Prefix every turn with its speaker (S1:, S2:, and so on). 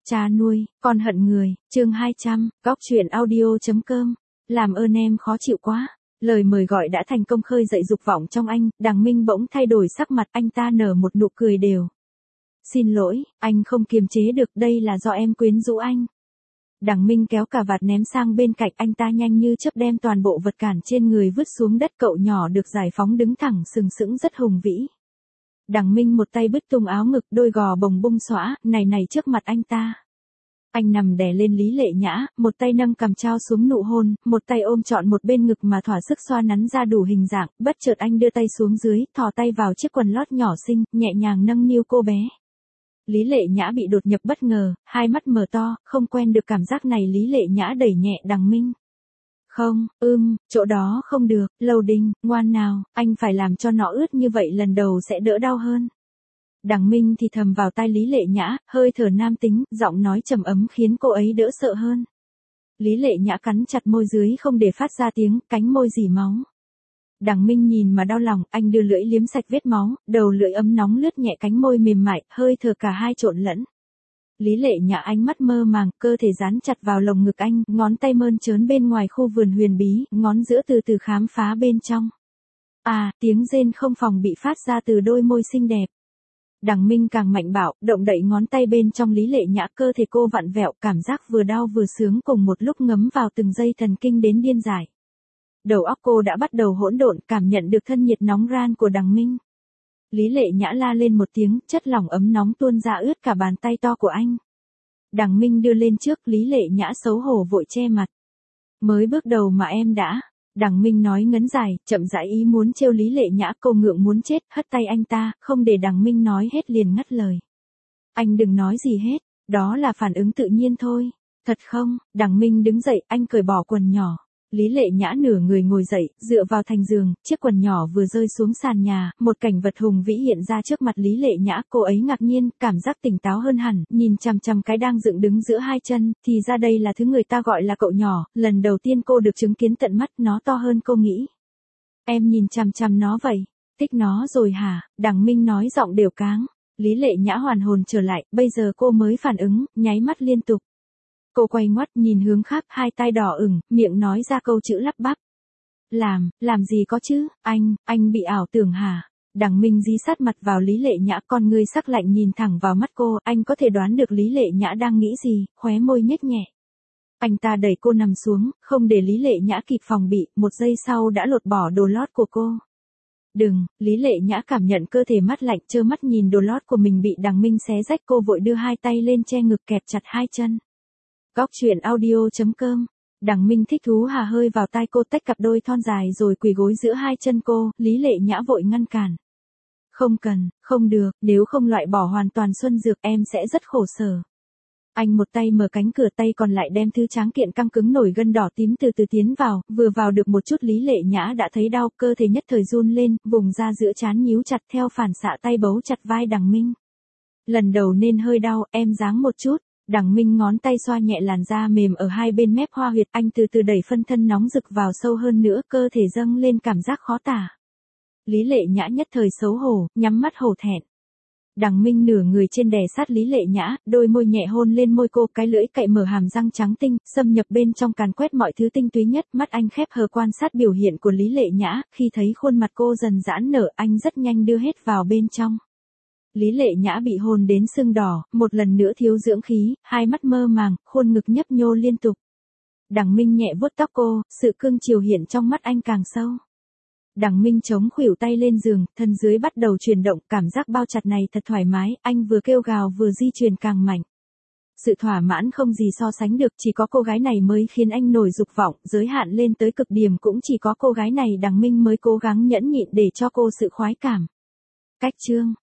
S1: Cha nuôi, con hận người, chương 200, góc truyện audio.com. Làm ơn em khó chịu quá. Lời mời gọi đã thành công khơi dậy dục vọng trong anh, Đằng Minh bỗng thay đổi sắc mặt, anh ta nở một nụ cười đều. Xin lỗi, anh không kiềm chế được, đây là do em quyến rũ anh. Đằng Minh kéo cà vạt ném sang bên cạnh, anh ta nhanh như chớp đem toàn bộ vật cản trên người vứt xuống đất, cậu nhỏ được giải phóng đứng thẳng sừng sững rất hùng vĩ. Đằng Minh một tay bứt tung áo ngực, đôi gò bồng bung xõa, này trước mặt anh ta. Anh nằm đè lên Lý Lệ Nhã, một tay nâng cằm trao xuống nụ hôn, một tay ôm trọn một bên ngực mà thỏa sức xoa nắn ra đủ hình dạng, bất chợt anh đưa tay xuống dưới, thò tay vào chiếc quần lót nhỏ xinh, nhẹ nhàng nâng niu cô bé. Lý Lệ Nhã bị đột nhập bất ngờ, hai mắt mở to, không quen được cảm giác này. Lý Lệ Nhã đẩy nhẹ Đằng Minh. Không, chỗ đó không được, Lầu Đình, ngoan nào, anh phải làm cho nó ướt như vậy lần đầu sẽ đỡ đau hơn. Đằng Minh thì thầm vào tai Lý Lệ Nhã, hơi thở nam tính, giọng nói trầm ấm khiến cô ấy đỡ sợ hơn. Lý Lệ Nhã cắn chặt môi dưới không để phát ra tiếng, cánh môi rỉ máu. Đằng Minh nhìn mà đau lòng, anh đưa lưỡi liếm sạch vết máu, đầu lưỡi ấm nóng lướt nhẹ cánh môi mềm mại, hơi thở cả hai trộn lẫn. Lý Lệ Nhã ánh mắt mơ màng, cơ thể dán chặt vào lồng ngực anh, ngón tay mơn trớn bên ngoài khu vườn huyền bí, ngón giữa từ từ khám phá bên trong. Tiếng rên không phòng bị phát ra từ đôi môi xinh đẹp. Đằng Minh càng mạnh bạo, động đậy ngón tay bên trong Lý Lệ Nhã, cơ thể cô vặn vẹo, cảm giác vừa đau vừa sướng cùng một lúc ngấm vào từng dây thần kinh đến điên dại. Đầu óc cô đã bắt đầu hỗn độn, cảm nhận được thân nhiệt nóng ran của Đằng Minh. Lý Lệ Nhã la lên một tiếng, chất lỏng ấm nóng tuôn ra ướt cả bàn tay to của anh. Đằng Minh đưa lên trước, Lý Lệ Nhã xấu hổ vội che mặt. Mới bước đầu mà em đã. Đằng Minh nói ngấn dài, chậm rãi ý muốn trêu Lý Lệ Nhã, cô ngượng muốn chết, hất tay anh ta, không để Đằng Minh nói hết liền ngắt lời. Anh đừng nói gì hết, đó là phản ứng tự nhiên thôi. Thật không? Đằng Minh đứng dậy, anh cởi bỏ quần nhỏ. Lý Lệ Nhã nửa người ngồi dậy, dựa vào thành giường, chiếc quần nhỏ vừa rơi xuống sàn nhà, một cảnh vật hùng vĩ hiện ra trước mặt Lý Lệ Nhã, cô ấy ngạc nhiên, cảm giác tỉnh táo hơn hẳn, nhìn chằm chằm cái đang dựng đứng giữa hai chân, thì ra đây là thứ người ta gọi là cậu nhỏ, lần đầu tiên cô được chứng kiến tận mắt, nó to hơn cô nghĩ. Em nhìn chằm chằm nó vậy, thích nó rồi hả? Đằng Minh nói giọng đều cáng. Lý Lệ Nhã hoàn hồn trở lại, bây giờ cô mới phản ứng, nháy mắt liên tục. Cô quay ngoắt nhìn hướng khác, hai tay đỏ ửng, miệng nói ra câu chữ lắp bắp. Làm gì có chứ, anh bị ảo tưởng hả? Đằng Minh dí sát mặt vào Lý Lệ Nhã, con ngươi sắc lạnh nhìn thẳng vào mắt cô, anh có thể đoán được Lý Lệ Nhã đang nghĩ gì, khóe môi nhếch nhẹ. Anh ta đẩy cô nằm xuống, không để Lý Lệ Nhã kịp phòng bị, một giây sau đã lột bỏ đồ lót của cô. Đừng, Lý Lệ Nhã cảm nhận cơ thể mát lạnh, trơ mắt nhìn đồ lót của mình bị Đằng Minh xé rách, cô vội đưa hai tay lên che ngực kẹp chặt hai chân. Góc truyện audio.com. Đằng Minh thích thú hà hơi vào tai cô, tách cặp đôi thon dài rồi quỳ gối giữa hai chân cô, Lý Lệ Nhã vội ngăn cản. Không cần, không được, nếu không loại bỏ hoàn toàn xuân dược em sẽ rất khổ sở. Anh một tay mở cánh cửa, tay còn lại đem thứ tráng kiện căng cứng nổi gân đỏ tím từ từ tiến vào, vừa vào được một chút Lý Lệ Nhã đã thấy đau, cơ thể nhất thời run lên, vùng da giữa trán nhíu chặt, theo phản xạ tay bấu chặt vai Đằng Minh. Lần đầu nên hơi đau, em ráng một chút. Đằng Minh ngón tay xoa nhẹ làn da mềm ở hai bên mép hoa huyệt, anh từ từ đẩy phân thân nóng rực vào sâu hơn nữa, cơ thể dâng lên cảm giác khó tả. Lý Lệ Nhã nhất thời xấu hổ, nhắm mắt hổ thẹn. Đằng Minh nửa người trên đè sát Lý Lệ Nhã, đôi môi nhẹ hôn lên môi cô, cái lưỡi cạy mở hàm răng trắng tinh, xâm nhập bên trong càn quét mọi thứ tinh túy nhất, mắt anh khép hờ quan sát biểu hiện của Lý Lệ Nhã, khi thấy khuôn mặt cô dần giãn nở, anh rất nhanh đưa hết vào bên trong. Lý Lệ Nhã bị hôn đến sưng đỏ, một lần nữa thiếu dưỡng khí, hai mắt mơ màng, khuôn ngực nhấp nhô liên tục. Đằng Minh nhẹ vuốt tóc cô, sự cương chiều hiện trong mắt anh càng sâu. Đằng Minh chống khuỷu tay lên giường, thân dưới bắt đầu chuyển động, cảm giác bao chặt này thật thoải mái, anh vừa kêu gào vừa di chuyển càng mạnh. Sự thỏa mãn không gì so sánh được, chỉ có cô gái này mới khiến anh nổi dục vọng, giới hạn lên tới cực điểm cũng chỉ có cô gái này. Đằng Minh mới cố gắng nhẫn nhịn để cho cô sự khoái cảm. Cách chương